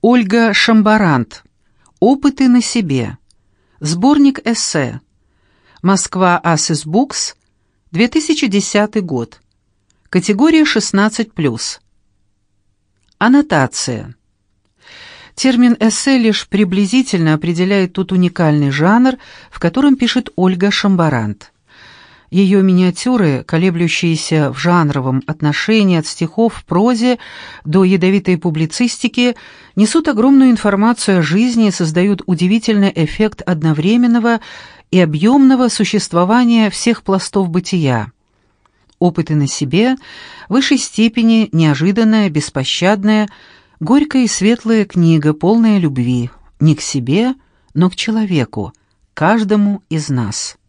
Ольга Шамбарант. Опыты на себе. Сборник эссе. Москва, Асис Букс, 2010 год. Категория 16+. Аннотация. Термин «эссе» лишь приблизительно определяет тот уникальный жанр, в котором пишет Ольга Шамбарант. Ее миниатюры, колеблющиеся в жанровом отношении от стихов в прозе до ядовитой публицистики, несут огромную информацию о жизни и создают удивительный эффект одновременного и объемного существования всех пластов бытия. Опыты на себе, в высшей степени неожиданная, беспощадная, горькая и светлая книга, полная любви, не к себе, но к человеку, каждому из нас.